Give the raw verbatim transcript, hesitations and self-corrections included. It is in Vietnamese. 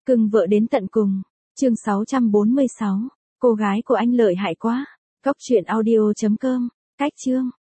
Cưng vợ đến tận cùng. Chương sáu trăm bốn mươi sáu. Cô gái của anh lợi hại quá. Cóc truyện audio chấm com. Cách chương.